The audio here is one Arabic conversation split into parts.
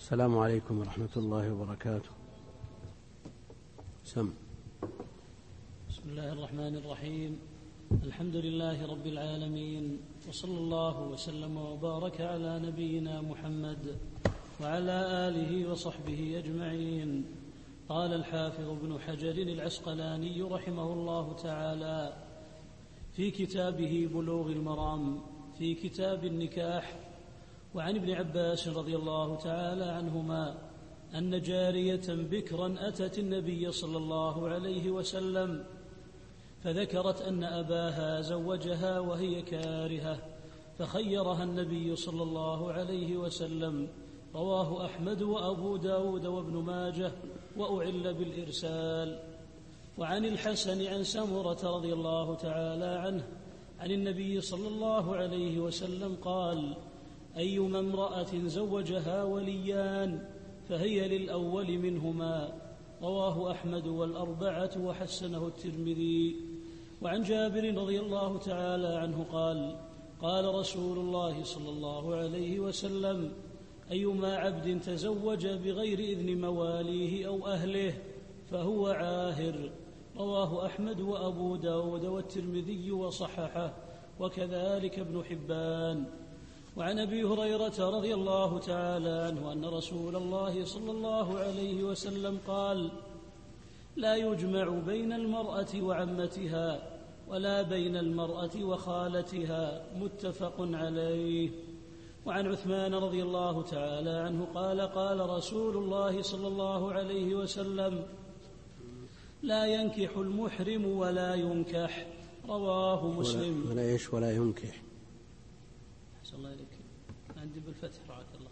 السلام عليكم ورحمة الله وبركاته. سم. بسم الله الرحمن الرحيم. الحمد لله رب العالمين، وصلى الله وسلم وبارك على نبينا محمد وعلى آله وصحبه أجمعين. قال الحافظ ابن حجر العسقلاني رحمه الله تعالى في كتابه بلوغ المرام في كتاب النكاح: وعن ابن عباس رضي الله تعالى عنهما أن جارية بكرا أتت النبي صلى الله عليه وسلم فذكرت أن أباها زوجها وهي كارهة، فخيرها النبي صلى الله عليه وسلم. رواه أحمد وأبو داود وابن ماجه، وأعل بالإرسال. وعن الحسن عن سمرة رضي الله تعالى عنه عن النبي صلى الله عليه وسلم قال: أيما امرأة زوجها وليان فهي للأول منهما. رواه أحمد والأربعة وحسنه الترمذي. وعن جابر رضي الله تعالى عنه قال: قال رسول الله صلى الله عليه وسلم: أيما عبد تزوج بغير إذن مواليه أو أهله فهو عاهر. رواه أحمد وأبو داود والترمذي وصححه، وكذلك ابن حبان. وعن أبي هريرة رضي الله تعالى عنه أن رسول الله صلى الله عليه وسلم قال: لا يجمع بين المرأة وعمتها ولا بين المرأة وخالتها. متفق عليه. وعن عثمان رضي الله تعالى عنه قال: قال رسول الله صلى الله عليه وسلم: لا ينكح المحرم ولا ينكح. رواه مسلم. ولا ينكح. أحسن الله إليك، عندي بالفتح رعاك الله.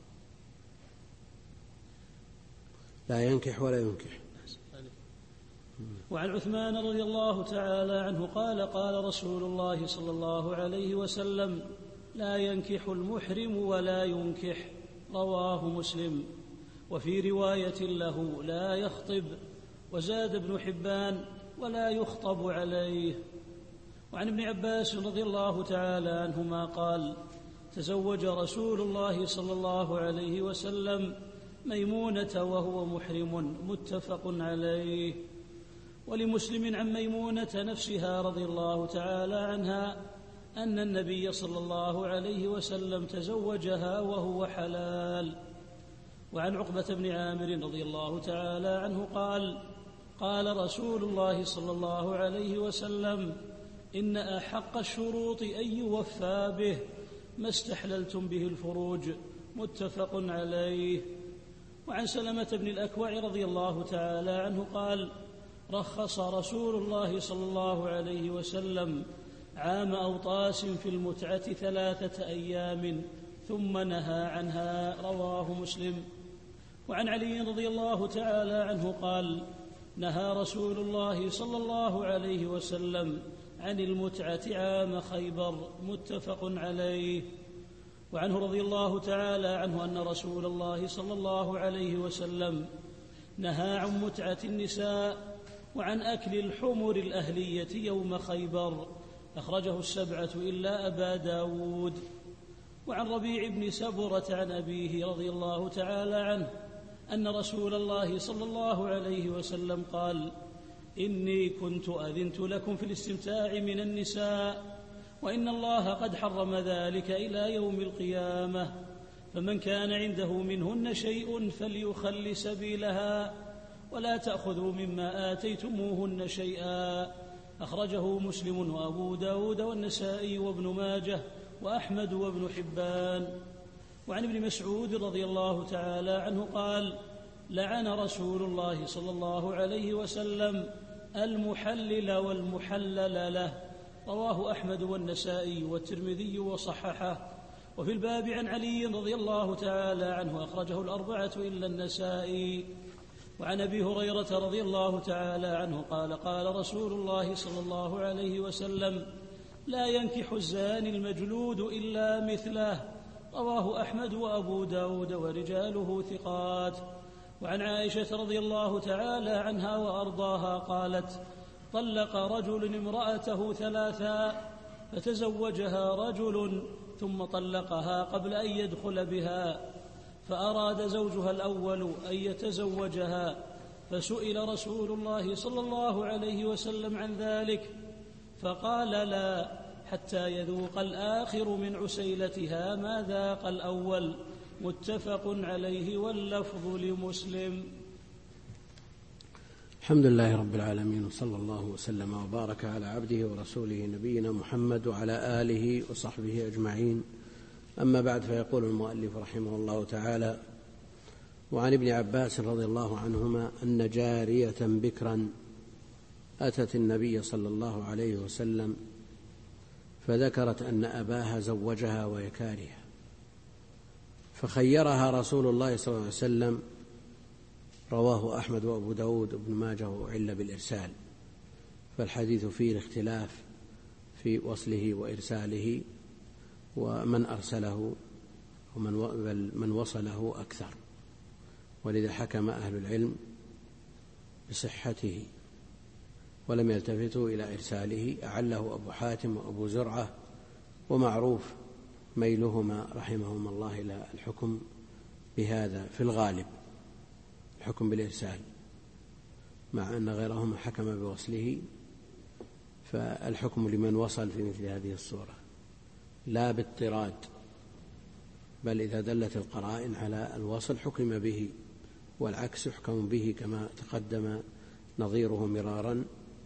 لا ينكح ولا ينكح. وعن عثمان رضي الله تعالى عنه قال: قال رسول الله صلى الله عليه وسلم: لا ينكح المحرم ولا ينكح. رواه مسلم. وفي رواية له: لا يخطب. وزاد ابن حبان: ولا يخطب عليه. وعن ابن عباس رضي الله تعالى عنهما قال: تزوج رسول الله صلى الله عليه وسلم ميمونة وهو محرم. متفق عليه. ولمسلم عن ميمونة نفسها رضي الله تعالى عنها أن النبي صلى الله عليه وسلم تزوجها وهو حلال. وعن عقبة بن عامر رضي الله تعالى عنه قال: قال رسول الله صلى الله عليه وسلم: إن أحق الشروط أن يوفى به ما استحللتم به الفروج. متفق عليه. وعن سلمة بن الأكوع رضي الله تعالى عنه قال: رخص رسول الله صلى الله عليه وسلم عام أوطاس في المتعة 3 أيام ثم نهى عنها. رواه مسلم. وعن علي رضي الله تعالى عنه قال: نهى رسول الله صلى الله عليه وسلم عن المتعة عام خيبر. متفق عليه. وعنه رضي الله تعالى عنه أن رسول الله صلى الله عليه وسلم نهى عن متعة النساء وعن أكل الحمر الأهلية يوم خيبر. أخرجه 7 إلا أبا داود. وعن ربيع بن سبرة عن أبيه رضي الله تعالى عنه أن رسول الله صلى الله عليه وسلم قال: إني كنت أذنت لكم في الاستمتاع من النساء، وإن الله قد حرم ذلك إلى يوم القيامة، فمن كان عنده منهن شيء فليخل سبيلها، ولا تأخذوا مما آتيتموهن شيئا. أخرجه مسلم وأبو داود والنسائي وابن ماجه وأحمد وابن حبان. وعن ابن مسعود رضي الله تعالى عنه قال: لعن رسول الله صلى الله عليه وسلم المحلل والمحلل له. رواه أحمد والنسائي والترمذي وصححه. وفي الباب عن علي رضي الله تعالى عنه أخرجه 4 إلا النسائي. وعن أبي هريرة رضي الله تعالى عنه قال: قال رسول الله صلى الله عليه وسلم: لا ينكح الزاني المجلود إلا مثله. رواه أحمد وأبو داود ورجاله ثقات. وعن عائشة رضي الله تعالى عنها وأرضاها قالت: طلق رجل امرأته 3 فتزوجها رجل ثم طلقها قبل أن يدخل بها، فأراد زوجها الأول أن يتزوجها، فسئل رسول الله صلى الله عليه وسلم عن ذلك فقال لا، حتى يذوق الآخر من عسيلتها ما ذاق الأول. متفق عليه واللفظ لمسلم. الحمد لله رب العالمين، وصلى الله وسلم وبارك على عبده ورسوله نبينا محمد وعلى آله وصحبه أجمعين. أما بعد، فيقول المؤلف رحمه الله تعالى: وعن ابن عباس رضي الله عنهما أن جارية بكرا أتت النبي صلى الله عليه وسلم فذكرت أن أباها زوجها وهي كارهة، فخيرها رسول الله صلى الله عليه وسلم. رواه أحمد وأبو داود وابن ماجه وعل بالإرسال، فالحديث فيه الاختلاف في وصله وإرساله، ومن أرسله ومن وصله أكثر، ولذا حكم أهل العلم بصحته ولم يلتفتوا إلى إرساله. أعله أبو حاتم وأبو زرعة، ومعروف ميلهما رحمهم الله إلى الحكم بهذا في الغالب، الحكم بالإرسال، مع أن غيرهما حكم بوصله. فالحكم لمن وصل في مثل هذه الصورة لا باضطراد، بل إذا دلت القرائن على الوصل حكم به، والعكس يحكم به كما تقدم نظيره مرارا.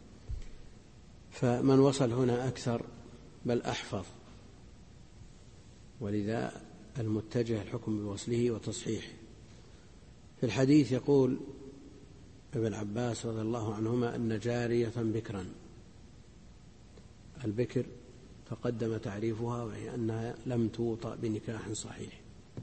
فمن وصل هنا أكثر بل أحفظ، ولذا المتجه الحكم بوصله وتصحيحه. في الحديث يقول ابن عباس رضي الله عنهما أن جارية بكرا، البكر تقدم تعريفها، وهي أنها لم توطأ بنكاح صحيح،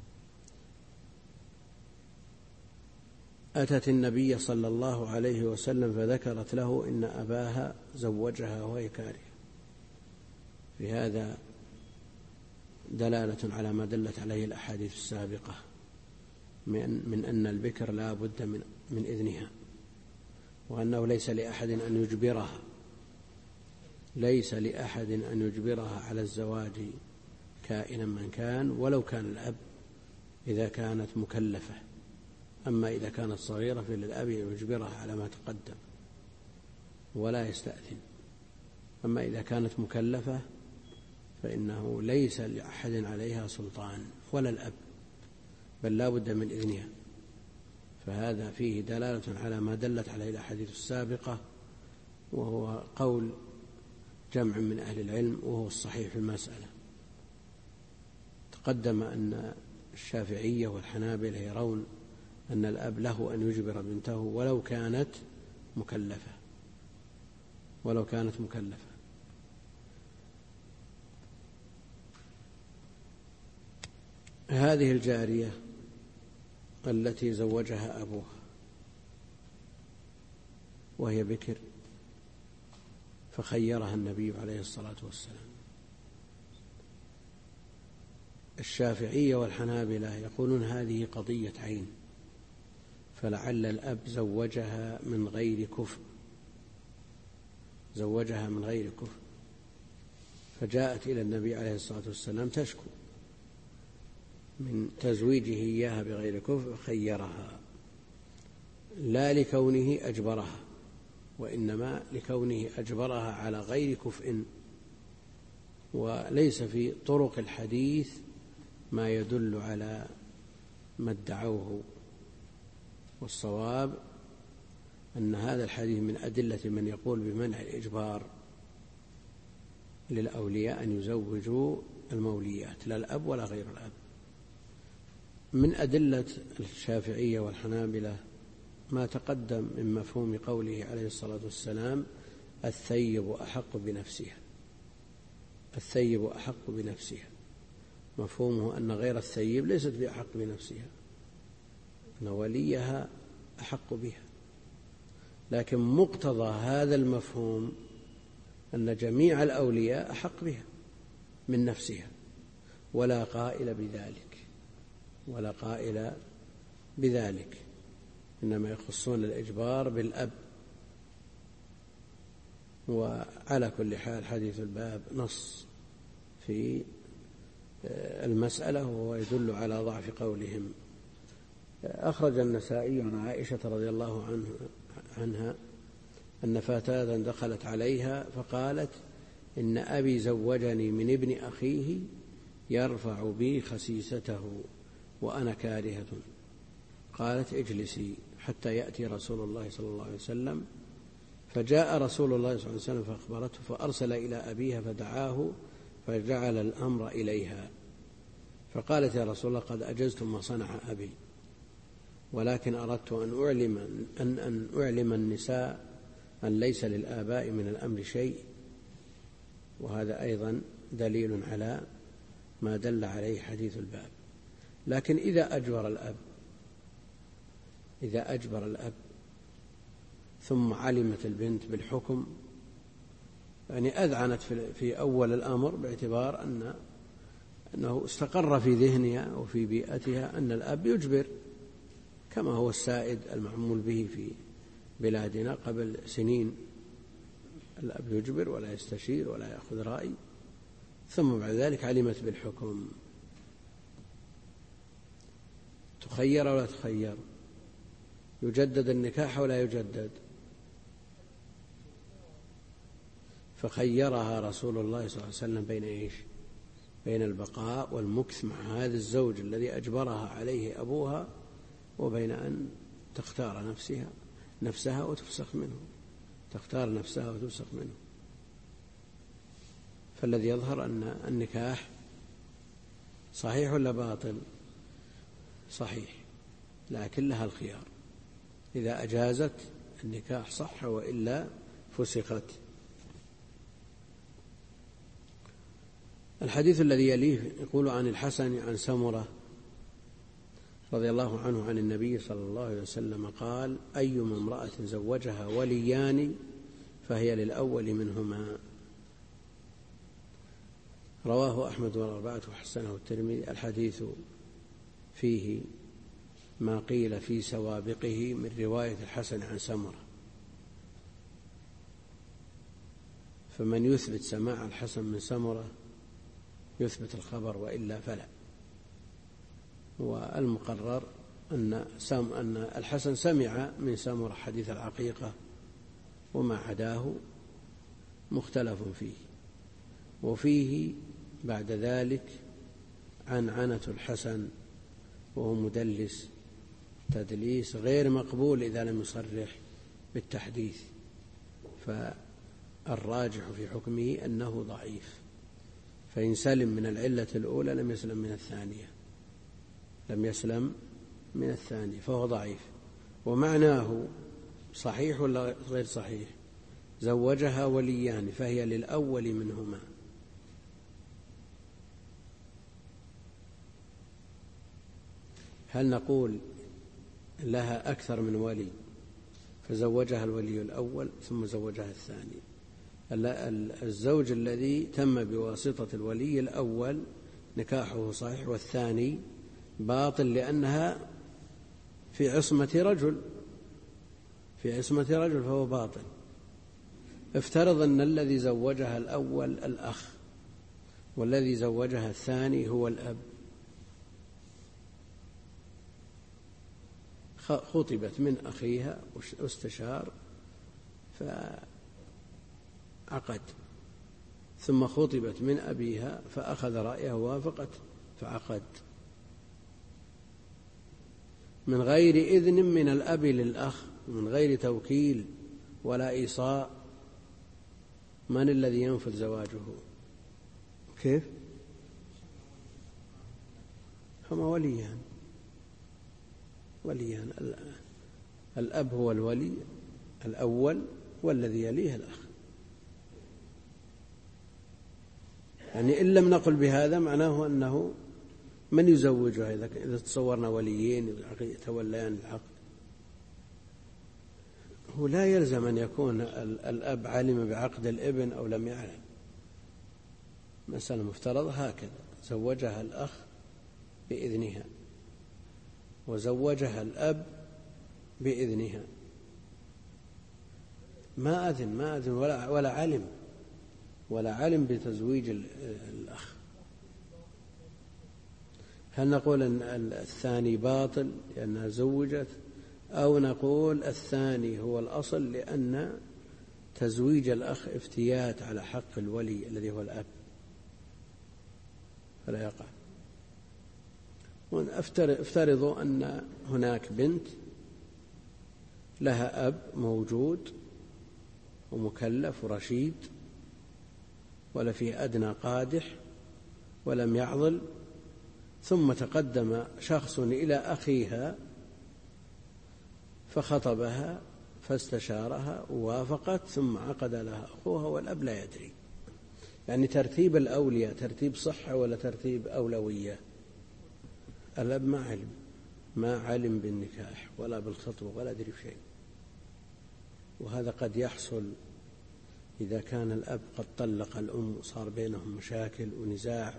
أتت النبي صلى الله عليه وسلم فذكرت له إن أباها زوجها وهي كارهة. في هذا دلالة على ما دلت عليه الأحاديث السابقة من أن البكر لا بد من إذنها، وأنه ليس لأحد أن يجبرها، ليس لأحد أن يجبرها على الزواج كائنا من كان، ولو كان الأب إذا كانت مكلفة. أما إذا كانت صغيرة فللأب يجبرها على ما تقدم ولا يستأذن. أما إذا كانت مكلفة فإنه ليس لأحد عليها سلطان ولا الأب، بل لا بد من إذنها. فهذا فيه دلالة على ما دلت عليه الأحاديث السابقة، وهو قول جمع من أهل العلم، وهو الصحيح في المسألة. تقدم أن الشافعية والحنابلة يرون أن الأب له أن يجبر بنته ولو كانت مكلفة، ولو كانت مكلفة. هذه الجارية التي زوجها أبوها وهي بكر، فخيرها النبي عليه الصلاة والسلام. الشافعية والحنابلة يقولون هذه قضية عين، فلعل الأب زوجها من غير كفء، زوجها من غير كفء، فجاءت إلى النبي عليه الصلاة والسلام تشكو من تزويجه إياها بغير كفء، خيرها، لا لكونه أجبرها، وإنما لكونه أجبرها على غير كفء. وليس في طرق الحديث ما يدل على ما ادعوه، والصواب أن هذا الحديث من أدلة من يقول بمنع الإجبار للأولياء أن يزوجوا الموليات، لا الأب ولا غير الأب. من أدلة الشافعية والحنابلة ما تقدم من مفهوم قوله عليه الصلاة والسلام: الثيب أحق بنفسها، الثيب أحق بنفسها، مفهومه أن غير الثيب ليست بأحق بنفسها، أن وليها أحق بها. لكن مقتضى هذا المفهوم أن جميع الأولياء أحق بها من نفسها، ولا قائل بذلك، ولا قائل بذلك، إنما يخصون الإجبار بالأب. وعلى كل حال حديث الباب نص في المسألة، وهو يدل على ضعف قولهم أخرج النسائي عن عائشة رضي الله عنها أن فتاة دخلت عليها فقالت: إن أبي زوجني من ابن أخيه يرفع بي خسيسته وأنا كارهة. قالت: اجلسي حتى يأتي رسول الله صلى الله عليه وسلم. فجاء رسول الله صلى الله عليه وسلم فأخبرته، فأرسل إلى أبيها فدعاه فجعل الأمر إليها. فقالت: يا رسول الله قد أجزت ما صنع أبي، ولكن أردت أن أعلم النساء أن ليس للآباء من الأمر شيء. وهذا أيضا دليل على ما دل عليه حديث الباب. لكن إذا أجبر الأب ثم علمت البنت بالحكم، يعني أذعنت في أول الأمر باعتبار أنه استقر في ذهنها وفي بيئتها أن الأب يجبر، كما هو السائد المعمول به في بلادنا قبل سنين، الأب يجبر ولا يستشير ولا يأخذ رأي، ثم بعد ذلك علمت بالحكم. تخير ولا تخير؟ يجدد النكاح ولا يجدد؟ فخيرها رسول الله صلى الله عليه وسلم بين إيش؟ بين البقاء والمكث مع هذا الزوج الذي أجبرها عليه أبوها، وبين أن تختار نفسها وتفسخ منه، تختار نفسها وتفسخ منه. فالذي يظهر أن النكاح صحيح ولا باطل؟ صحيح، لكن لها الخيار، إذا أجازت النكاح صح وإلا فسخت. الحديث الذي يليه يقول عن الحسن عن سمرة رضي الله عنه عن النبي صلى الله عليه وسلم قال: أيما امرأة زوجها وليان فهي للأول منهما. رواه أحمد والأربعة وحسنه الترمذي. الحديث فيه ما قيل في سوابقه من رواية الحسن عن سمرة، فمن يثبت سماع الحسن من سمرة يثبت الخبر، وإلا فلا. والمقرر أن الحسن سمع من سمرة حديث العقيقة، وما عداه مختلف فيه. وفيه بعد ذلك عنعنة الحسن، وهو مدلس تدليس غير مقبول إذا لم يصرح بالتحديث، فالراجح في حكمه أنه ضعيف، فإن سلم من العلة الأولى لم يسلم من الثانية، فهو ضعيف. ومعناه صحيح ولا غير صحيح؟ زوجها وليان فهي للأول منهما. هل نقول لها أكثر من ولي فزوجها الولي الأول ثم زوجها الثاني؟ الزوج الذي تم بواسطة الولي الأول نكاحه صحيح، والثاني باطل لأنها في عصمة رجل فهو باطل. افترض أن الذي زوجها الأول الأخ والذي زوجها الثاني هو الأب، خطبت من أخيها واستشار فعقد، ثم خطبت من أبيها فأخذ رأيه ووافقت فعقد، من غير إذن من الأب للأخ، من غير توكيل ولا إيصاء. من الذي ينفذ زواجه؟ كيف؟ هما وليان. الأب هو الولي الأول والذي يليه الأخ. يعني إن لم نقل بهذا معناه أنه من يزوجها إذا تصورنا وليين يتوليان العقد. هو لا يلزم أن يكون الأب علم بعقد الابن أو لم يعلم، مسألة مفترضة هكذا: زوجها الأخ بإذنها وزوجها الأب بإذنها، ما أذن ولا علم بتزويج الأخ. هل نقول أن الثاني باطل لأنها زوجت، أو نقول الثاني هو الأصل لأن تزويج الأخ افتيات على حق الولي الذي هو الأب فلا يقع. افترضوا أن هناك بنت لها أب موجود ومكلف ورشيد ولا فيه أدنى قادح ولم يعضل، ثم تقدم شخص إلى أخيها فخطبها فاستشارها ووافقت، ثم عقد لها أخوها والأب لا يدري. يعني ترتيب الأولياء ترتيب صحة ولا ترتيب أولوية؟ الأب ما علم بالنكاح ولا بالخطبة ولا أدري بشيء. وهذا قد يحصل إذا كان الأب قد طلق الأم وصار بينهم مشاكل ونزاع،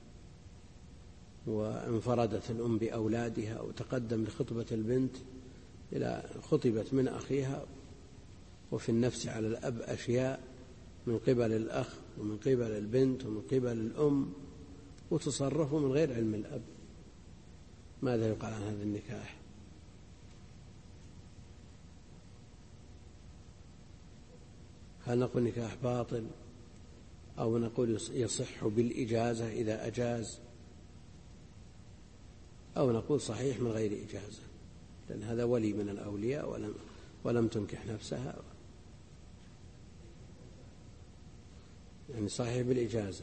وانفردت الأم بأولادها وتقدم لخطبة البنت إلى خطبت من أخيها، وفي النفس على الأب أشياء من قبل الأخ ومن قبل البنت ومن قبل الأم، وتصرفوا من غير علم الأب. ماذا يقال عن هذا النكاح؟ هل نقول نكاح باطل، أو نقول يصح بالإجازة إذا أجاز، أو نقول صحيح من غير إجازة لأن هذا ولي من الأولياء ولم تنكح نفسها؟ يعني صحيح بالإجازة.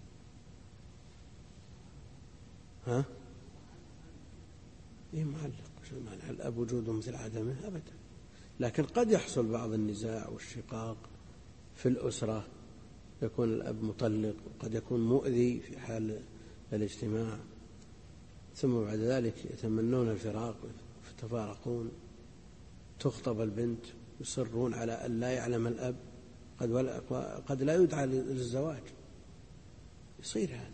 ها؟ إيه معلق، شو معنى الأب وجوده مثل عدمه؟ أبدا. لكن قد يحصل بعض النزاع والشقاق في الأسرة، يكون الأب مطلق وقد يكون مؤذي في حال الاجتماع، ثم بعد ذلك يتمنون الفراق فتفارقون، تخطب البنت يصرون على أن لا يعلم الأب، قد لا يدعى للزواج، يصير هذا،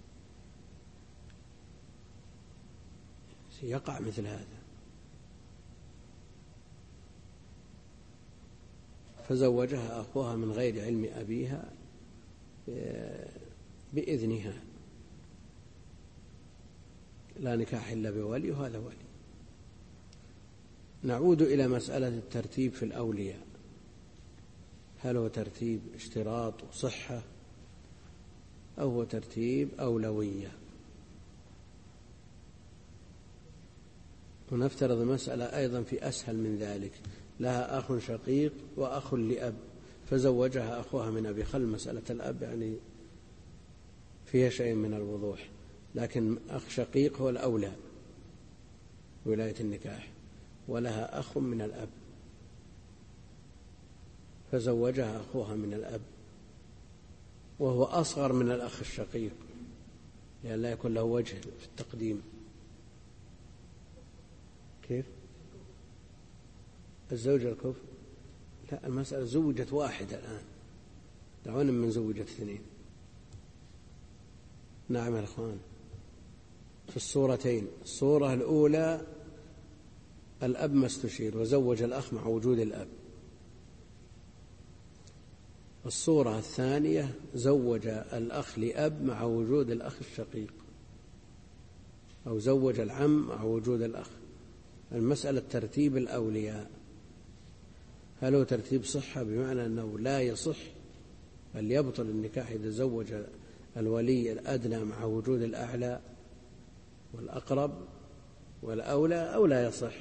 يقع مثل هذا. فزوجها أخوها من غير علم أبيها بإذنها، لا نكاح إلا بولي، وهذا ولي. نعود إلى مسألة الترتيب في الأولياء، هل هو ترتيب اشتراط وصحة أو هو ترتيب أولوية؟ ونفترض مسألة أيضا في أسهل من ذلك، لها أخ شقيق وأخ لأب فزوجها أخوها من أبي، خل مسألة الأب يعني فيها شيء من الوضوح، لكن أخ شقيق هو الأولى ولاية النكاح، ولها أخ من الأب فزوجها أخوها من الأب وهو أصغر من الأخ الشقيق لأن لا يكون له وجه في التقديم. كيف؟ الزوجة الكفء؟ لا، المسألة زوجت واحدة الآن، دعونا من زوجة اثنين. نعم يا أخوان، في الصورتين، الصورة الأولى الأب ما استشير وزوج الأخ مع وجود الأب، الصورة الثانية زوج الأخ لأب مع وجود الأخ الشقيق، أو زوج العم مع وجود الأخ. المسألة ترتيب الأولياء، هل هو ترتيب صحة بمعنى أنه لا يصح بل يبطل النكاح إذا زوج الولي الأدنى مع وجود الأعلى والأقرب والأولى، أو لا يصح؟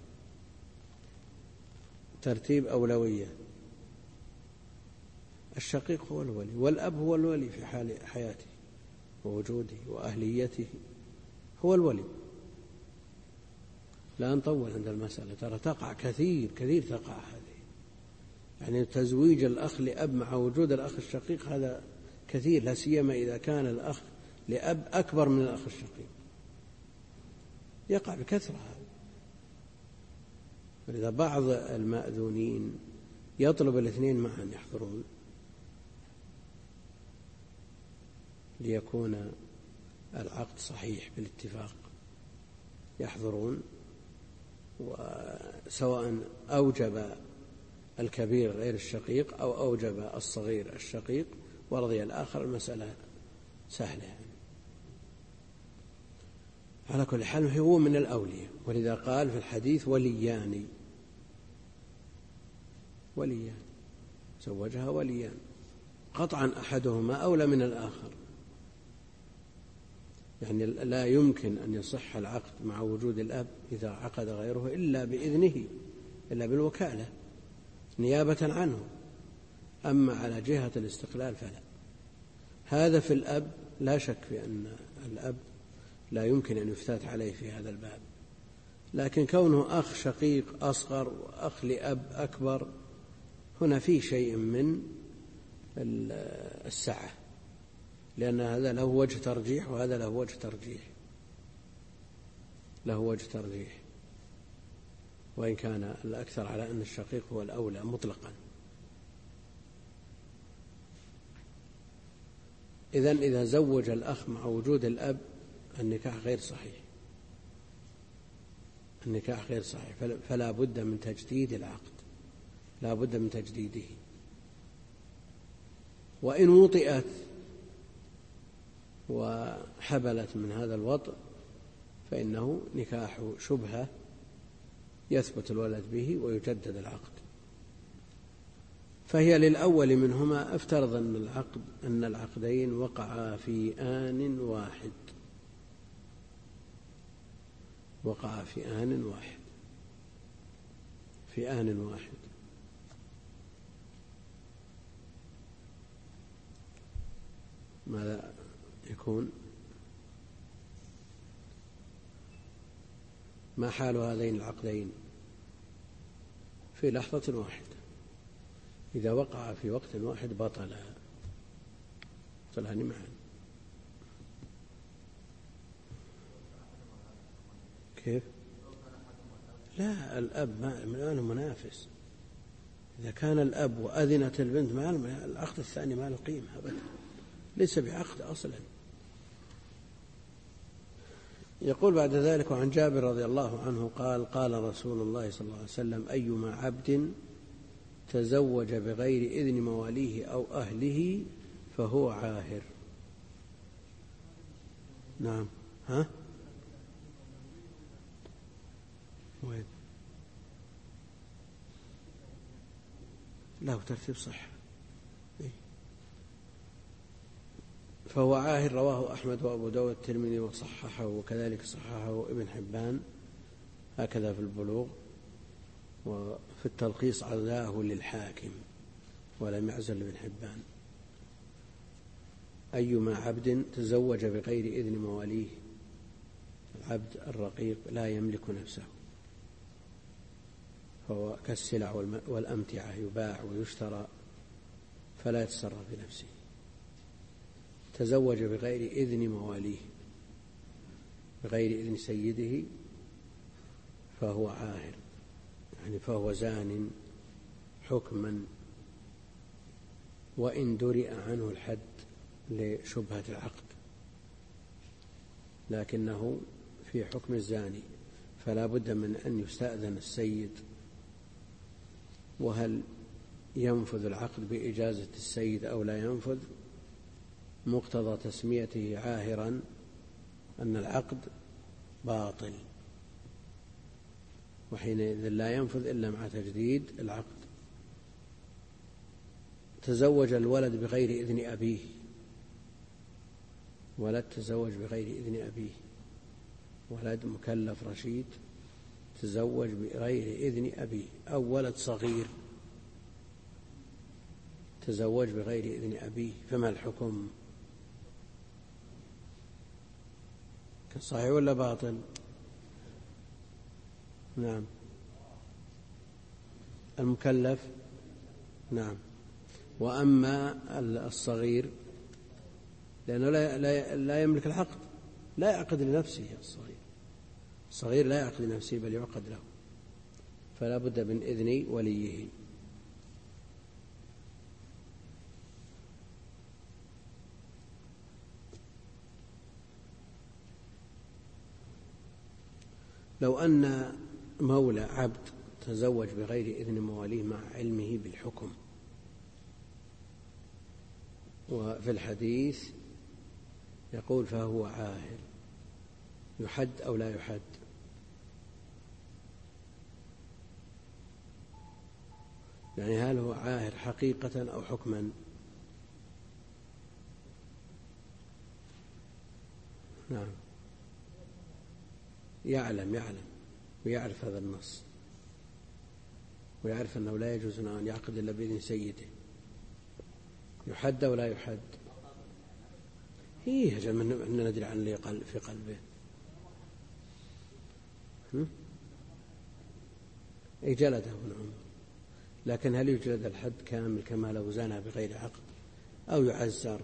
ترتيب أولوية. الشقيق هو الولي والأب هو الولي في حال حياته ووجوده وأهليته، هو الولي. لا نطول عند المسألة، ترى تقع كثير تقع هذه، يعني تزويج الأخ لأب مع وجود الأخ الشقيق هذا كثير، لا سيما إذا كان الأخ لأب أكبر من الأخ الشقيق، يقع بكثرة هذا. ولذا بعض المأذونين يطلب الاثنين معا يحضرون ليكون العقد صحيح بالاتفاق، يحضرون، وسواء أوجب الكبير غير الشقيق أو أوجب الصغير الشقيق ورضي الآخر، المسألة سهلة. على كل حال هو من الأولياء، ولذا قال في الحديث وليان، زوجها وليان، قطعا أحدهما أولى من الآخر. يعني لا يمكن أن يصح العقد مع وجود الأب إذا عقد غيره إلا بإذنه، إلا بالوكالة نيابة عنه. أما على جهة الاستقلال فلا. هذا في الأب لا شك في أن الأب لا يمكن أن يفتات عليه في هذا الباب، لكن كونه أخ شقيق أصغر وأخ لأب أكبر هنا فيه شيء من السعة، لأن هذا له وجه ترجيح وهذا له وجه ترجيح، وإن كان الأكثر على أن الشقيق هو الأولى مطلقا. إذا زوج الأخ مع وجود الأب النكاح غير صحيح، فلا بد من تجديد العقد، لا بد من تجديده. وإن وطئت وحبلت من هذا الوطء فإنه نكاح شبهة يثبت الولد به ويجدد العقد. فهي للأول منهما افترض أن العقدين وقعا في آن واحد، ماذا يكون؟ ما حال هذين العقدين في لحظة واحدة؟ إذا وقع في وقت واحد بطلان معا. كيف؟ لا، الأب ما له منافس. إذا كان الأب وأذنت البنت العقد الثاني ما له قيمة أبدا، ليس بعقد أصلا. يقول بعد ذلك: وعن جابر رضي الله عنه قال: قال رسول الله صلى الله عليه وسلم: أيما عبد تزوج بغير إذن مواليه أو أهله فهو عاهر. نعم. ها؟ وين؟ لا، ترتيب صح. فهو عاهر، رواه أحمد وأبو داود والترمذي وصححه، وكذلك صححه ابن حبان، هكذا في البلوغ، وفي التلخيص عزاه للحاكم ولم يعزل ابن حبان. أيما عبد تزوج بغير إذن مواليه، العبد الرقيق لا يملك نفسه، فهو كالسلع والأمتعة يباع ويشترى فلا يتصرف بنفسه. تزوج بغير إذن مواليه، بغير إذن سيده، فهو عاهر، يعني فهو زان حكما، وإن درئ عنه الحد لشبهة العقد، لكنه في حكم الزاني، فلا بد من أن يستأذن السيد. وهل ينفذ العقد بإجازة السيد أو لا ينفذ؟ مقتضى تسميته عاهرا أن العقد باطل، وحينئذ لا ينفذ إلا مع تجديد العقد. تزوج الولد بغير إذن أبيه، ولد تزوج بغير إذن أبيه، ولد مكلف رشيد تزوج بغير إذن أبيه، أو ولد صغير تزوج بغير إذن أبيه، فما الحكم؟ صحيح ولا باطل؟ نعم. المكلف نعم. وأما الصغير لأنه لا يملك العقد، لا يعقد لنفسه. الصغير لا يعقد لنفسه بل يعقد له، فلا بد من إذن وليه. لو أن مولى عبد تزوج بغير إذن مواليه مع علمه بالحكم، وفي الحديث يقول فهو عاهر، يحد أو لا يحد؟ يعني هل هو عاهر حقيقة أو حكما؟ نعم، يعلم ويعرف هذا النص، ويعرف أنه لا يجوز أن يعقد إلا بإذن سيده. يحد أو لا يحد؟ هي أجل من ندري عن اللي في قلبه. أي جلده ابن عمر، لكن هل يجلد الحد كامل كما لو زنى بغير عقد أو يعزر؟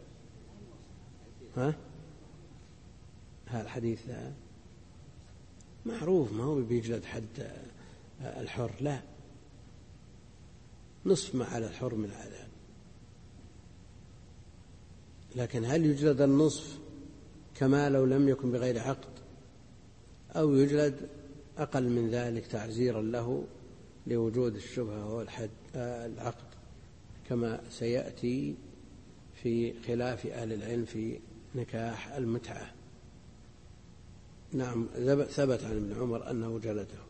ها الحديث معروف، ما هو بيجلد حد الحر، لا، نصف ما على الحر من العذاب. لكن هل يجلد النصف كما لو لم يكن بغير عقد، أو يجلد أقل من ذلك تعزيرا له لوجود الشبهة وهو العقد، كما سيأتي في خلاف أهل العلم في نكاح المتعة. نعم، ثبت عن ابن عمر أنه جلده،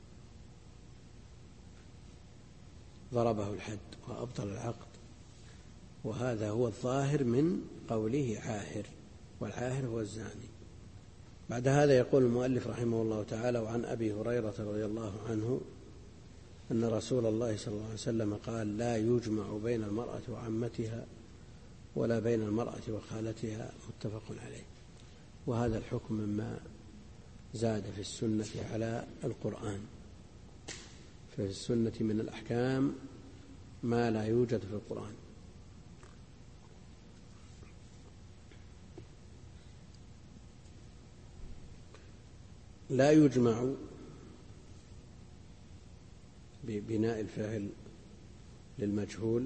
ضربه الحد وأبطل العقد، وهذا هو الظاهر من قوله عاهر، والعاهر هو الزاني. بعد هذا يقول المؤلف رحمه الله تعالى: وعن أبي هريرة رضي الله عنه أن رسول الله صلى الله عليه وسلم قال: لا يجمع بين المرأة وعمتها ولا بين المرأة وخالتها، متفق عليه. وهذا الحكم مما زاد في السنة على القرآن، ففي السنة من الأحكام ما لا يوجد في القرآن. لا يجمع ببناء الفاعل للمجهول،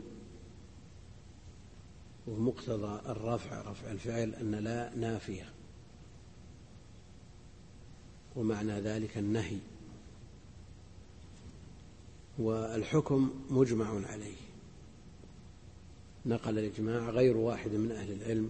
ومقتضى رفع الفعل أن لا نافية، ومعنى ذلك النهي، والحكم مجمع عليه. نقل الإجماع غير واحد من أهل العلم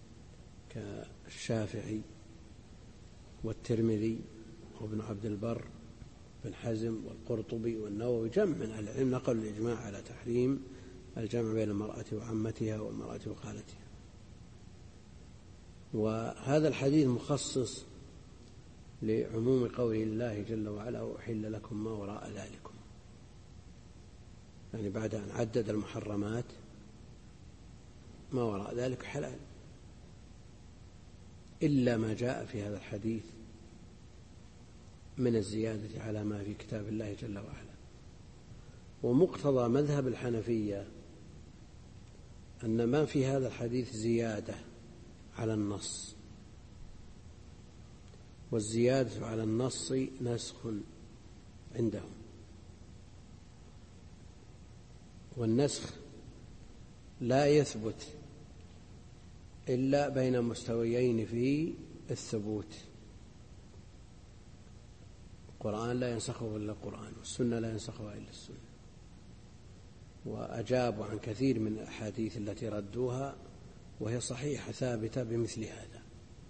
كالشافعي والترمذي وابن عبد البر بن حزم والقرطبي والنووي، جمع من أهل العلم نقلوا الإجماع على تحريم الجمع بين المرأة وعمتها والمرأة وخالتها. وهذا الحديث مخصص لعموم قول الله جل وعلا: وأحل لكم ما وراء ذلكم، يعني بعد أن عدد المحرمات ما وراء ذلك حلال، إلا ما جاء في هذا الحديث من الزيادة على ما في كتاب الله جل وعلا. ومقتضى مذهب الحنفية أن ما في هذا الحديث زيادة على النص، والزيادة على النص نسخ عندهم، والنسخ لا يثبت إلا بين مستويين في الثبوت. القرآن لا ينسخه إلا القرآن، والسنة لا ينسخها إلا السنة. وأجابوا عن كثير من الأحاديث التي ردوها وهي صحيحة ثابتة بمثل هذا،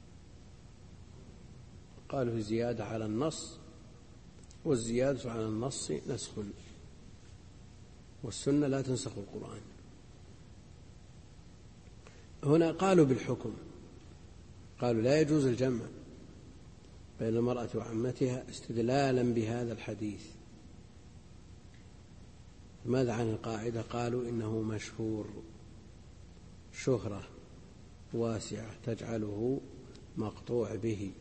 قالوا زيادة على النص، والزيادة على النص نسخ، والسنة لا تنسخ القرآن. هنا قالوا بالحكم، قالوا لا يجوز الجمع بين المرأة وعمتها استدلالا بهذا الحديث. ماذا عن القاعدة؟ قالوا إنه مشهور، شهرة واسعة تجعله مقطوعا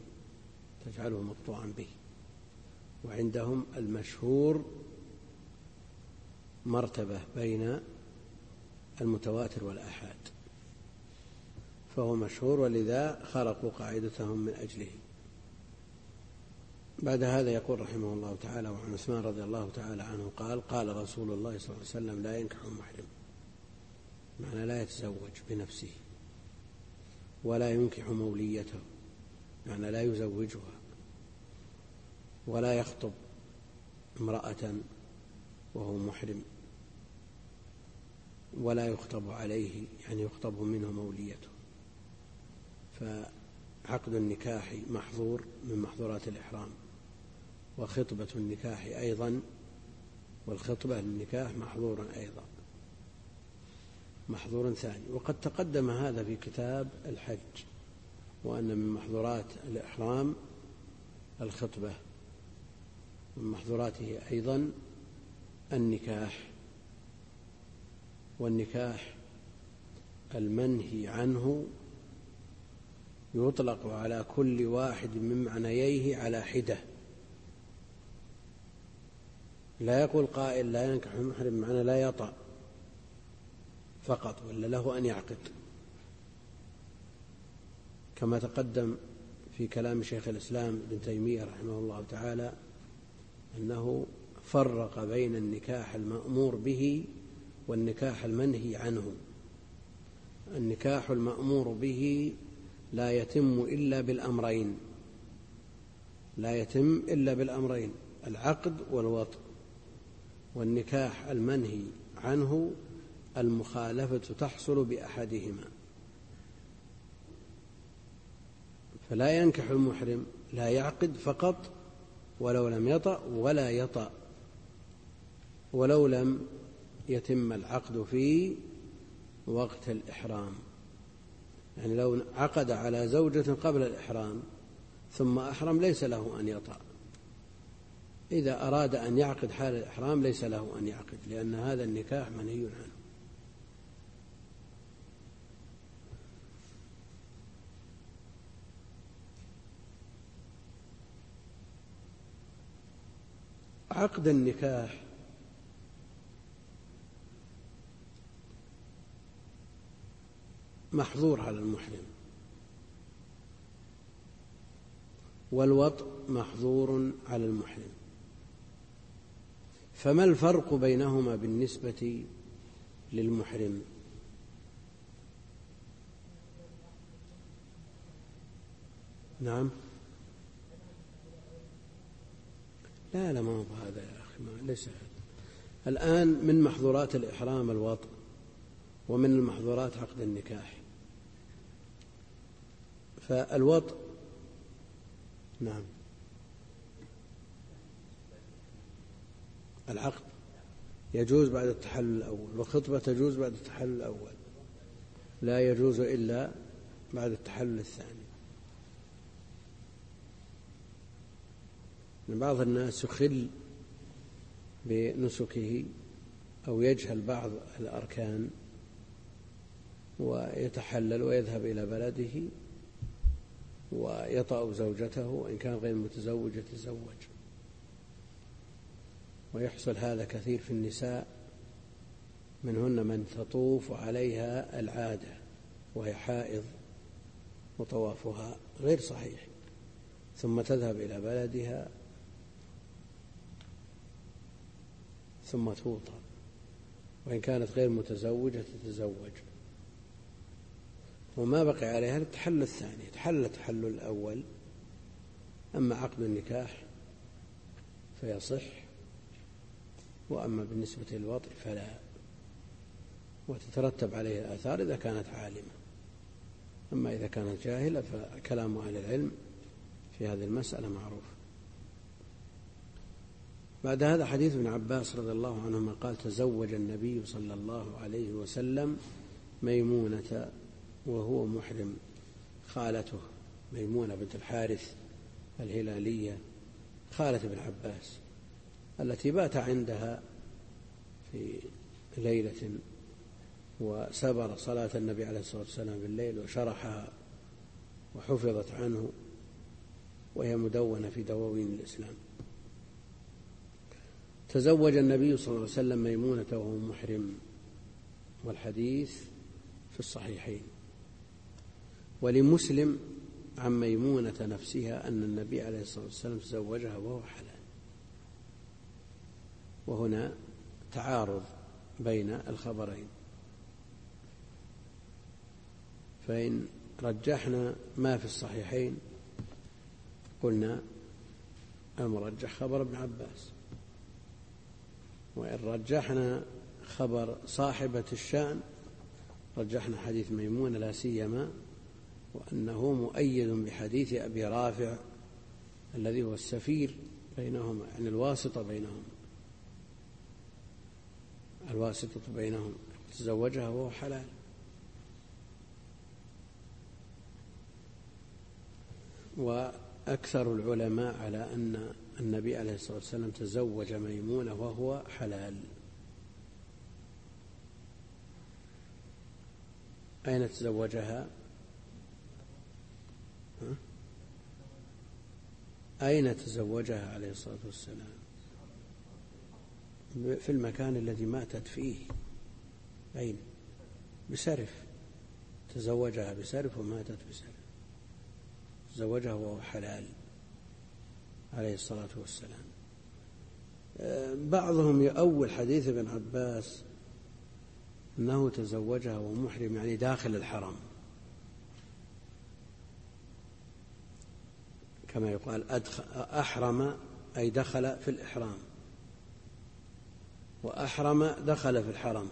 به، وعندهم المشهور مرتبة بين المتواتر والآحاد، فهو مشهور، ولذا خلقوا قاعدتهم من أجله. بعد هذا يقول رحمه الله تعالى: وعن عثمان رضي الله تعالى عنه قال: قال رسول الله صلى الله عليه وسلم: لا ينكح محرم، معنى لا يتزوج بنفسه، ولا ينكح موليته، معنى لا يزوجها، ولا يخطب امرأة وهو محرم، ولا يخطب عليه، يعني يخطب منه موليته. عقد النكاح محظور من محظورات الإحرام، وخطبة النكاح أيضا، والخطبة للنكاح محظور أيضا، محظور ثاني. وقد تقدم هذا في كتاب الحج، وأن من محظورات الإحرام الخطبة، من محظوراته أيضا النكاح. والنكاح المنهي عنه يطلق على كل واحد من معنييه على حدة. لا يقول قائل لا ينكح المحرم معنى لا يطأ فقط، ولا له أن يعقد، كما تقدم في كلام شيخ الإسلام ابن تيمية رحمه الله تعالى أنه فرق بين النكاح المأمور به والنكاح المنهي عنه. النكاح المأمور به لا يتم إلا بالأمرين، لا يتم إلا بالأمرين، العقد والوطء. والنكاح المنهي عنه المخالفة تحصل بأحدهما. فلا ينكح المحرم، لا يعقد فقط ولو لم يطأ، ولا يطأ ولو لم يتم العقد في وقت الإحرام. يعني لو عقد على زوجة قبل الإحرام ثم أحرم ليس له أن يطأ. إذا أراد أن يعقد حال الإحرام ليس له أن يعقد، لأن هذا النكاح منهي عنه. عقد النكاح محظور على المحرم، والوطء محظور على المحرم. فما الفرق بينهما بالنسبة للمحرم؟ نعم. لا ما هو هذا يا أخي، ليس هذا. الآن من محظورات الإحرام الوطء، ومن المحظورات عقد النكاح. فالوطء نعم، العقد يجوز بعد التحلل الأول، والخطبة تجوز بعد التحلل الأول، لا يجوز إلا بعد التحلل الثاني. بعض الناس يخل بنسكه أو يجهل بعض الأركان ويتحلل ويذهب إلى بلده ويطأ زوجته، وإن كان غير متزوج يتزوج. ويحصل هذا كثير في النساء، منهن من تطوف عليها العادة وهي حائض وطوافها غير صحيح، ثم تذهب إلى بلدها ثم توطأ، وإن كانت غير متزوجة تتزوج، وما بقي عليها التحلل الثاني، تحلل التحلل الأول. أما عقد النكاح فيصح، وأما بالنسبة للوطء فلا، وتترتب عليه الآثار إذا كانت عالمة. أما إذا كانت جاهلة فكلام أهل العلم في هذه المسألة معروف. بعد هذا حديث ابن عباس رضي الله عنهما قال: تزوج النبي صلى الله عليه وسلم ميمونة وهو محرم. خالته ميمونة بنت الحارث الهلالية خالة ابن عباس، التي بات عندها في ليلة وسبر صلاة النبي عليه الصلاة والسلام بالليل وشرحها وحفظت عنه، وهي مدونة في دواوين الإسلام. تزوج النبي صلى الله عليه وسلم ميمونة وهو محرم، والحديث في الصحيحين. ولمسلم عن ميمونة نفسها أن النبي عليه الصلاة والسلام تزوجها وهو حلال. وهنا تعارض بين الخبرين، فإن رجحنا ما في الصحيحين قلنا المرجح خبر ابن عباس، وإن رجحنا خبر صاحبة الشأن رجحنا حديث ميمونة، لا سيما وأنه مؤيد بحديث أبي رافع الذي هو السفير بينهم، يعني الواسطة بينهم تزوجها وهو حلال. وأكثر العلماء على أن النبي عليه الصلاة والسلام تزوج ميمونة وهو حلال. أين تزوجها؟ أين تزوجها عليه الصلاة والسلام؟ في المكان الذي ماتت فيه. أين؟ بسرف، تزوجها بسرف وماتت بسرف، تزوجها وهو حلال عليه الصلاة والسلام. بعضهم يؤول حديث ابن عباس أنه تزوجها ومحرم، يعني داخل الحرم، كما يقال أحرم أي دخل في الإحرام، وأحرم دخل في الحرم،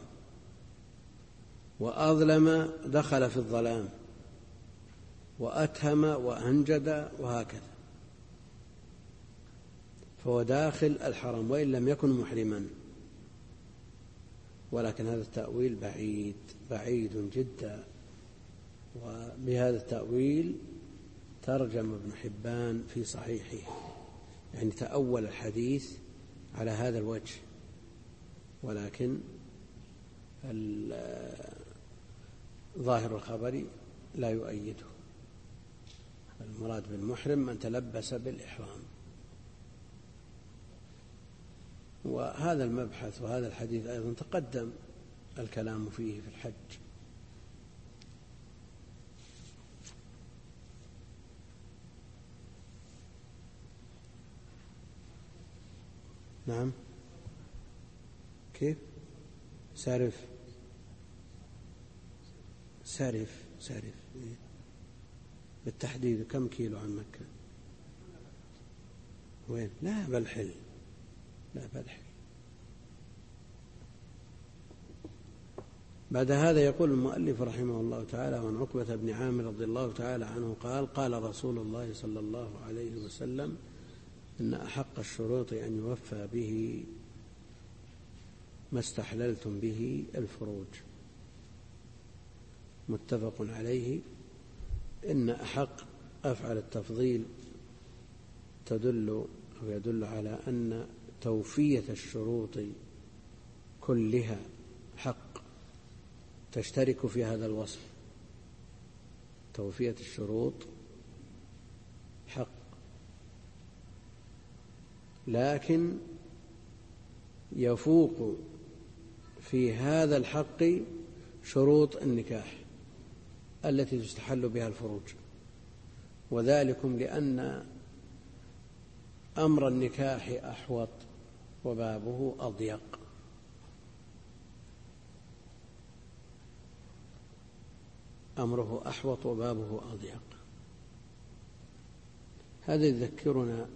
وأظلم دخل في الظلام، وأتهم وأنجد، وهكذا، فهو داخل الحرم وإن لم يكن محرما. ولكن هذا التأويل بعيد جدا، وبهذا التأويل ترجم ابن حبان في صحيحه، يعني تأول الحديث على هذا الوجه، ولكن ظاهر الخبر لا يؤيده. المراد بالمحرم من تلبس بالإحرام. وهذا المبحث وهذا الحديث أيضا تقدم الكلام فيه في الحج. نعم، كيف؟ سارف بالتحديد كم كيلو عن مكة؟ وين؟ لا بالحل. بعد هذا يقول المؤلف رحمه الله تعالى: وعن عقبة بن عامر رضي الله تعالى عنه قال: قال رسول الله صلى الله عليه وسلم: إن أحق الشروط أن يوفى به ما استحللتم به الفروج. متفق عليه. إن أحق أفعل التفضيل يدل على أن توفية الشروط كلها حق، تشترك في هذا الوصف. توفية الشروط حق، لكن يفوق في هذا الحق شروط النكاح التي تستحل بها الفروج، وذلكم لأن أمر النكاح أحوط وبابه أضيق. أمره أحوط وبابه أضيق. هذا يذكرنا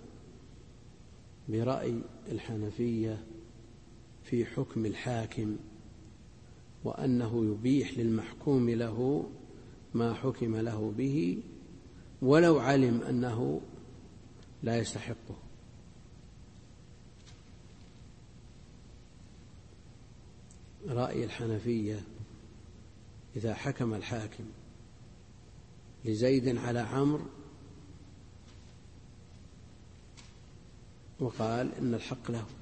برأي الحنفية في حكم الحاكم، وأنه يبيح للمحكوم له ما حكم له به ولو علم أنه لا يستحقه. رأي الحنفية: إذا حكم الحاكم لزيد على عمرو وقال إن الحق له،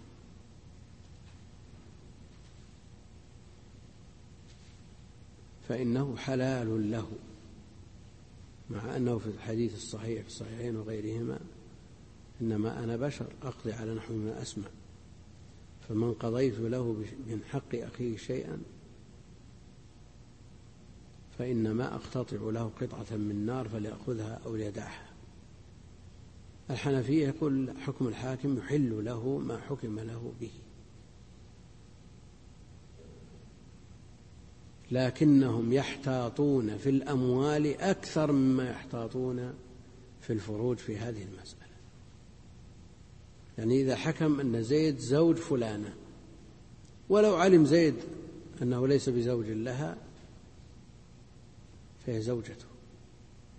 فإنه حلال له، مع أنه في الحديث الصحيح في الصحيحين وغيرهما: إنما أنا بشر أقضي على نحو ما أسمع، فمن قضيت له من حق أخيه شيئا فإنما أقتطع له قطعة من نار فليأخذها أو ليدعها. الحنفية يقول حكم الحاكم يحل له ما حكم له به، لكنهم يحتاطون في الأموال أكثر مما يحتاطون في الفروج في هذه المسألة. يعني إذا حكم أن زيد زوج فلانة، ولو علم زيد أنه ليس بزوج لها فهي زوجته،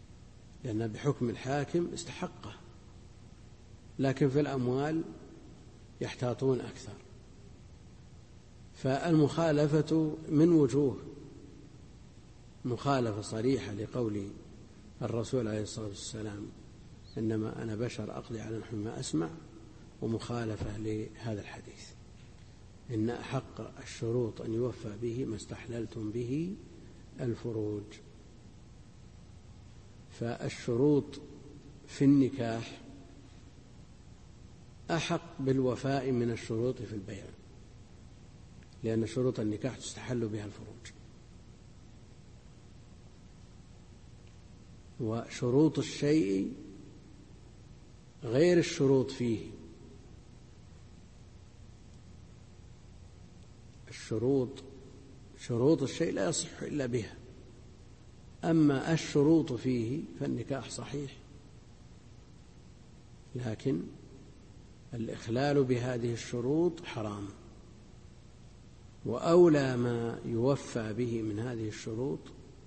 لأن بحكم الحاكم استحقه، لكن في الأموال يحتاطون أكثر. فالمخالفة من وجوه: مخالفة صريحة لقول الرسول عليه الصلاة والسلام: إنما أنا بشر أقضي على نحو ما أسمع، ومخالفة لهذا الحديث: إن أحق الشروط أن يوفى به ما استحللتم به الفروج. فالشروط في النكاح أحق بالوفاء من الشروط في البيع، لأن شروط النكاح تستحل بها الفروج، وشروط الشيء غير الشروط فيه. شروط الشيء لا يصح إلا بها، أما الشروط فيه فالنكاح صحيح، لكن الإخلال بهذه الشروط حرام، وأولى ما يوفى به من هذه الشروط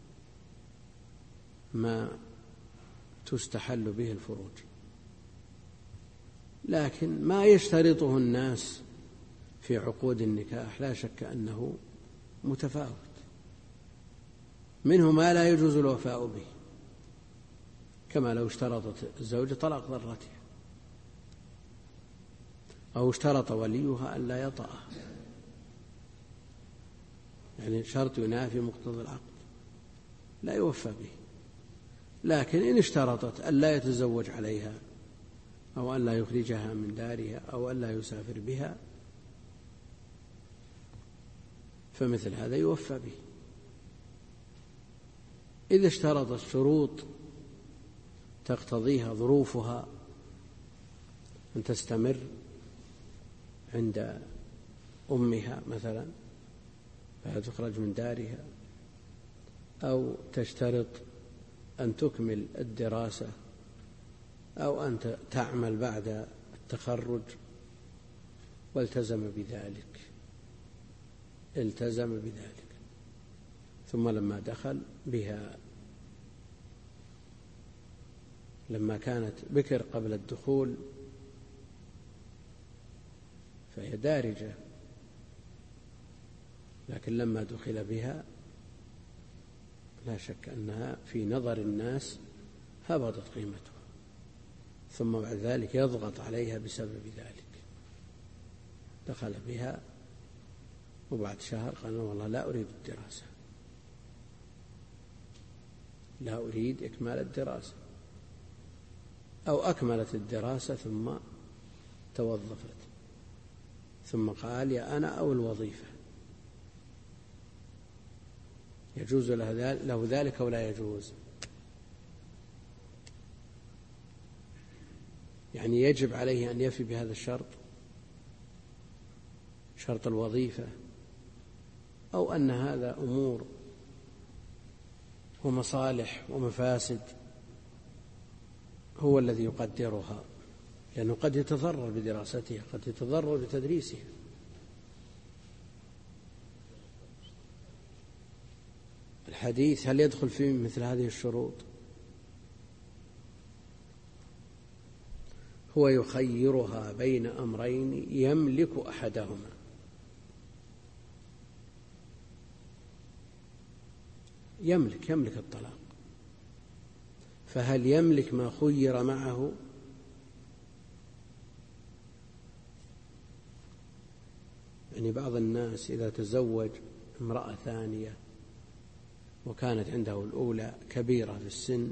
ما تستحل به الفروج. لكن ما يشترطه الناس في عقود النكاح لا شك أنه متفاوت، منه ما لا يجوز الوفاء به، كما لو اشترطت الزوجة طلاق ضرتها، أو اشترط وليها أن لا يطأها، يعني شرط ينافي مقتضى العقد لا يوفى به. لكن إن اشترطت أن لا يتزوج عليها، أو أن لا يخرجها من دارها، أو أن لا يسافر بها، فمثل هذا يوفى به. إذا اشترطت شروط تقتضيها ظروفها أن تستمر عند أمها مثلا فلا تخرج من دارها، أو تشترط أن تكمل الدراسة، أو أن تعمل بعد التخرج، والتزم بذلك، ثم لما دخل بها، لما كانت بكر قبل الدخول فهي دارجة، لكن لما دخل بها لا شك أنها في نظر الناس هبطت قيمتها، ثم بعد ذلك يضغط عليها بسبب ذلك. دخل بها وبعد شهر قال: والله لا أريد الدراسة، لا أريد إكمال الدراسة، أو أكملت الدراسة ثم توظفت، ثم قال: يا أنا أو الوظيفة. يجوز له ذلك أو لا يجوز؟ يعني يجب عليه أن يفي بهذا الشرط، شرط الوظيفة، أو أن هذا أمور ومصالح ومفاسد هو الذي يقدرها، لأنه قد يتضرر بدراستها، قد يتضرر بتدريسها. الحديث هل يدخل فيه مثل هذه الشروط؟ هو يخيرها بين أمرين يملك أحدهما، يملك الطلاق، فهل يملك ما خير معه؟ يعني بعض الناس إذا تزوج امرأة ثانية وكانت عنده الأولى كبيرة في السن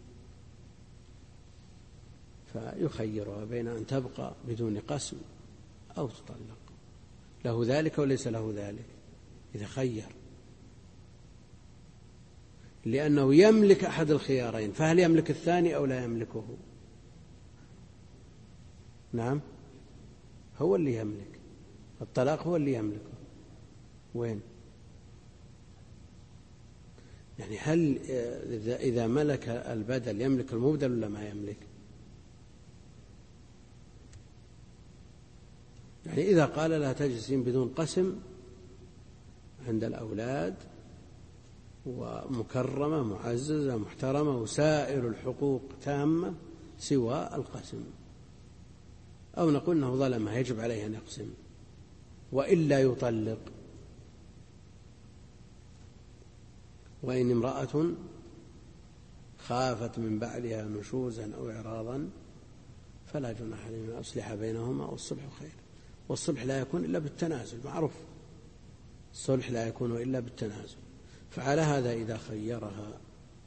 فيخيرها بين أن تبقى بدون قسم أو تطلق، له ذلك وليس له ذلك إذا خير، لأنه يملك أحد الخيارين. فهل يملك الثاني أو لا يملكه؟ نعم، هو اللي يملك الطلاق، هو اللي يملكه. وين؟ يعني هل إذا ملك البدل يملك المبدل ولا ما يملك؟ يعني إذا قال لا تجلسين بدون قسم عند الأولاد ومكرمة معززة محترمة وسائر الحقوق تامة سوى القسم، أو نقول أنه ظلمها يجب عليه أن يقسم وإلا يطلق. وإن امرأة خافت من بعدها نشوزا أو إعراضا فلا جناح عليهما أن يصلح بينهما والصلح خير. والصلح لا يكون إلا بالتنازل، معروف الصلح لا يكون إلا بالتنازل. فعلى هذا إذا خيرها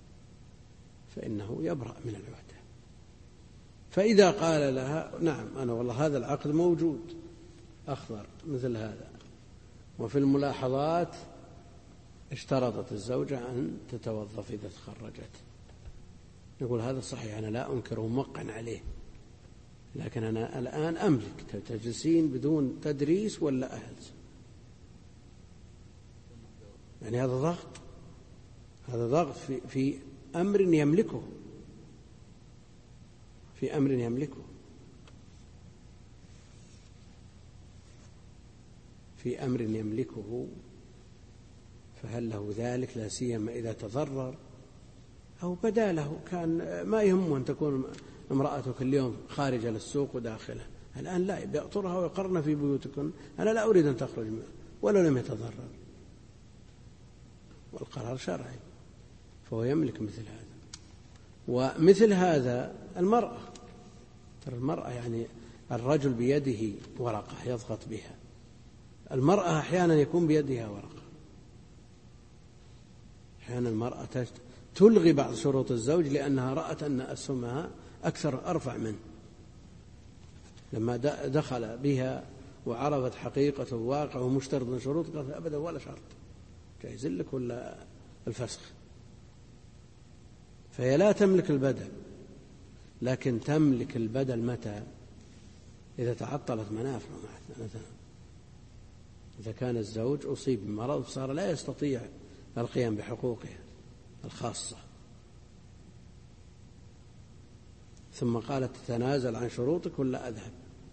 فإنه يبرأ من العهدة. فإذا قال لها نعم أنا والله هذا العقد موجود أخضر مثل هذا، وفي الملاحظات اشترطت الزوجة أن تتوظف إذا تخرجت، نقول هذا صحيح، أنا لا أنكره موقع عليه، لكن أنا الآن أملك تجلسين بدون تدريس ولا أهل، يعني هذا ضغط، هذا ضغط في أمر يملكه، في أمر يملكه، في أمر يملكه، فهل له ذلك؟ لا سيما إذا تضرر أو بدا له، كان ما يهمه أن تكون امرأتك اليوم خارجة للسوق وداخلة، الآن لا، بيأطرها ويقرن في بيوتكن، أنا لا أريد أن تخرج ولو لم يتضرر، والقرار شرعي، فهو يملك مثل هذا. ومثل هذا المرأة، ترى المرأة يعني الرجل بيده ورقة يضغط بها، المرأة أحيانا يكون بيدها ورقة، أحيانا المرأة تلغي بعض شروط الزوج لأنها رأت أن أسهمها أرفع منه، لما دخل بها وعرفت حقيقة الواقع ومشترط شروط قالت أبدا ولا شرط، جايز لك ولا الفسخ. فهي لا تملك البدل، لكن تملك البدل متى؟ إذا تعطلت منافعه مثلا، إذا كان الزوج أصيب بمرض صار لا يستطيع القيام بحقوقه الخاصة، ثم قالت تتنازل عن شروطك ولا أذهب،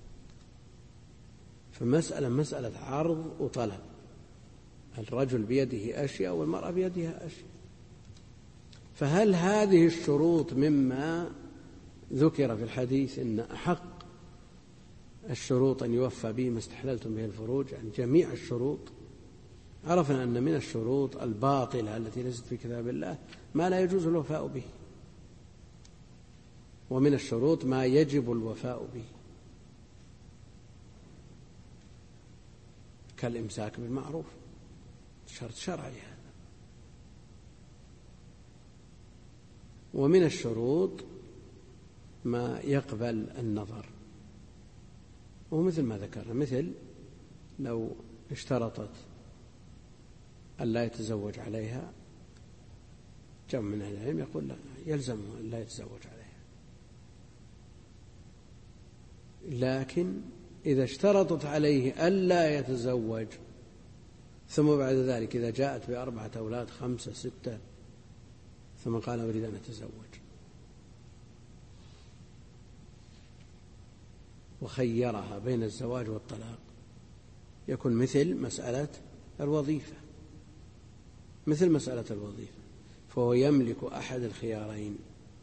مسألة عرض وطلب، الرجل بيده أشياء والمرأة بيدها أشياء، فهل هذه الشروط مما ذكر في الحديث إن أحق الشروط أن يوفى به ما استحللتم به الفروج، يعني جميع الشروط؟ عرفنا أن من الشروط الباطلة التي ليست في كتاب الله ما لا يجوز الوفاء به، ومن الشروط ما يجب الوفاء به، كالإمساك بالمعروف، شرط شرعي هذا. ومن الشروط ما يقبل النظر، ومثل ما ذكرنا، مثل لو اشترطت أن لا يتزوج عليها، جمع من أهل العلم يقول لا، يلزمه أن لا يتزوج عليها، لكن إذا اشترطت عليه ألا يتزوج ثم بعد ذلك إذا جاءت ب4 أولاد 5 6 ثم قال أريد أن أتزوج وخيرها بين الزواج والطلاق، يكون مثل مسألة الوظيفة، فهو يملك أحد الخيارين،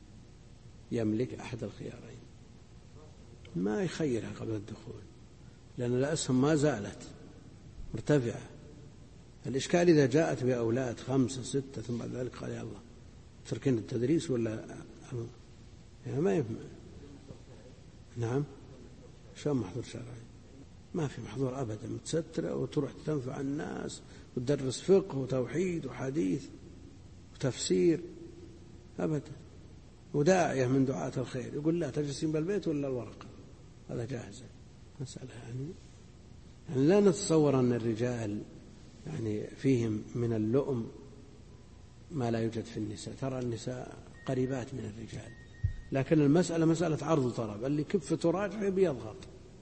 ما يخيرها قبل الدخول، لأن الأسهم ما زالت مرتفعة. الإشكال إذا جاءت بأولاد 5 6 ثم بعد ذلك قال يا الله تركين التدريس ولا يعني ما يفهم. نعم، شو محظور شرعي؟ ما في محظور أبدا، متسترة وتروح تنفع الناس وتدرس فقه وتوحيد وحديث وتفسير أبدا، وداعية من دعاة الخير يقول لا تجلسين بالبيت ولا الورقة، هذا جاهز. مسألة يعني لا نتصور أن الرجال يعني فيهم من اللؤم ما لا يوجد في النساء، ترى النساء قريبات من الرجال، لكن المسألة مسألة عرض وطلب، اللي كف تراجع بيضغط.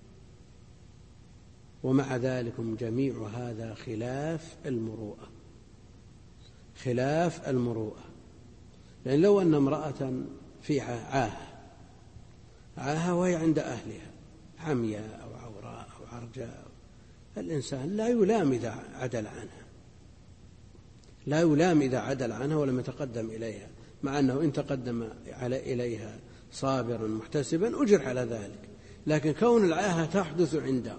ومع ذلك جميع هذا خلاف المروءة، لأن لو أن امرأة في عاهة وهي عند أهلها عمياء أو عوراء أو عرجاء، الإنسان لا يلام إذا عدل عنها، لا يلام إذا عدل عنها ولم يتقدم إليها، مع أنه إن تقدم إليها صابرا محتسبا أجر على ذلك، لكن كون العاهة تحدث عنده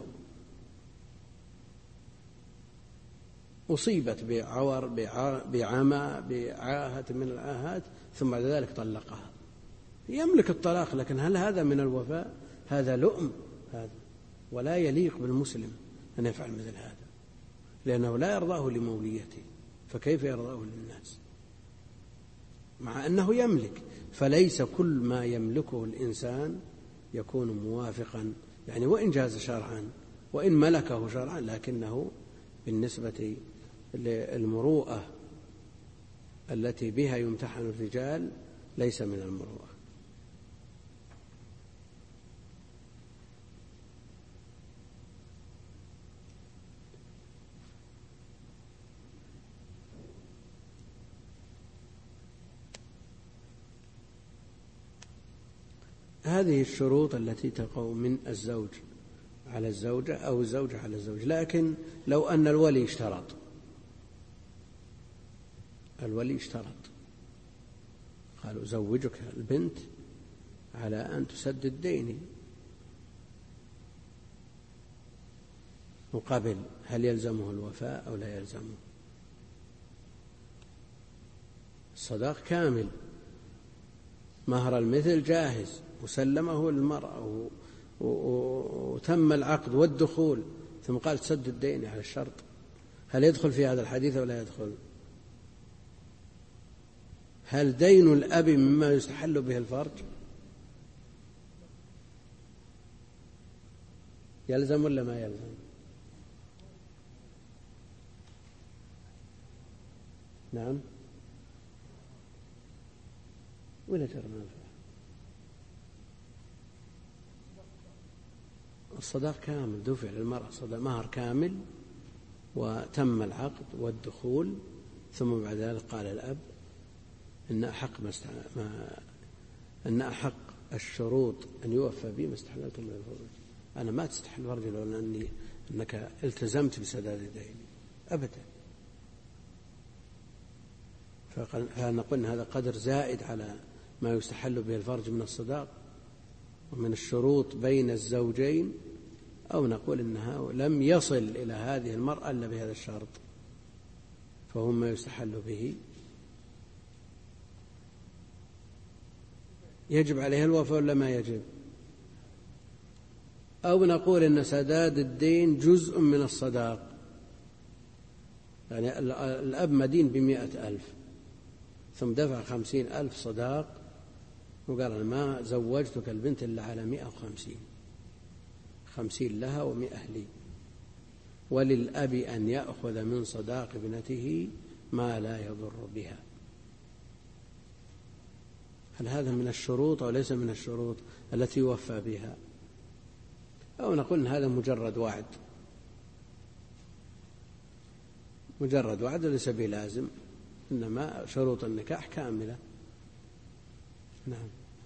أصيبت بعور بعمى بعاهة من العاهات ثم بعد ذلك طلقها، يملك الطلاق، لكن هل هذا من الوفاء؟ هذا لؤم هذا، ولا يليق بالمسلم أن يفعل مثل هذا، لأنه لا يرضاه لموليته، فكيف يرضاه للناس مع أنه يملك؟ فليس كل ما يملكه الإنسان يكون موافقا، يعني وإن جاز شرعا وإن ملكه شرعا، لكنه بالنسبة للمروءة التي بها يمتحن الرجال ليس من المروءة. هذه الشروط التي تقع من الزوج على الزوجة أو الزوجة على الزوج. لكن لو أن الولي اشترط قالوا زوجك البنت على أن تسدد ديني مقابل، هل يلزمه الوفاء أو لا يلزمه؟ الصداق كامل، مهر المثل جاهز وسلمه للمرأة وتم العقد والدخول، ثم قال تسدد ديني على الشرط، هل يدخل في هذا الحديث ولا يدخل؟ هل دين الأب مما يستحل به الفرج؟ يلزم ولا ما يلزم؟ نعم ولا جرى منفعة؟ الصداق كامل دفع للمرأة، مهر كامل وتم العقد والدخول، ثم بعد ذلك قال الأب إن أحق الشروط أن يوفى بي ما استحللتم من الفروج. أنا ما تستحل فرجي لو أنك التزمت بسداد الدين أبدا، فنقول إن هذا قدر زائد على ما يستحل به الفرج من الصداق ومن الشروط بين الزوجين، أو نقول إنها لم يصل إلى هذه المرأة إلا بهذا الشرط، فهو ما يستحل به يجب عليها الوفاء ولا ما يجب؟ أو نقول إن سداد الدين جزء من الصداق، يعني الأب مدين ب100,000 ثم دفع 50,000 صداق وقال أنا ما زوجتك البنت إلا على 150، 50 لها و100 لي، وللأب أن يأخذ من صداق ابنته ما لا يضر بها. هل هذا من الشروط أو ليس من الشروط التي يوفى بها؟ أو نقول إن هذا مجرد وعد وليس بلازم، إنما شروط النكاح كاملة. نعم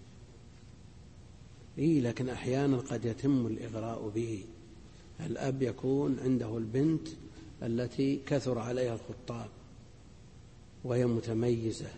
لكن أحيانا قد يتم الإغراء به، الأب يكون عنده البنت التي كثر عليها الخطاب وهي متميزة،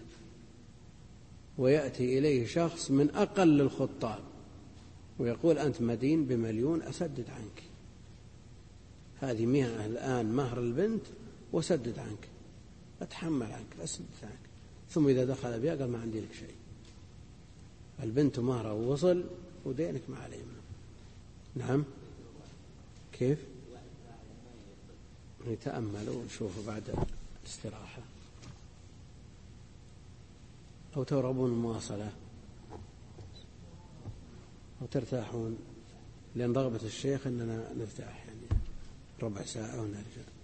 ويأتي إليه شخص من أقل الخطاب ويقول أنت مدين ب1,000,000 أسدد عنك، هذه 100 الآن مهر البنت وسدد عنك، أتحمل عنك أسدد عنك، ثم إذا دخل بها قال ما عندي لك شيء، البنت مهرها وصل ودينك ما عليه. نعم كيف؟ يتأملوا ونشوفوا بعد الاستراحة، أو ترغبون المواصلة أو ترتاحون، لأن رغبة الشيخ أننا نرتاح يعني ربع ساعة ونرجع.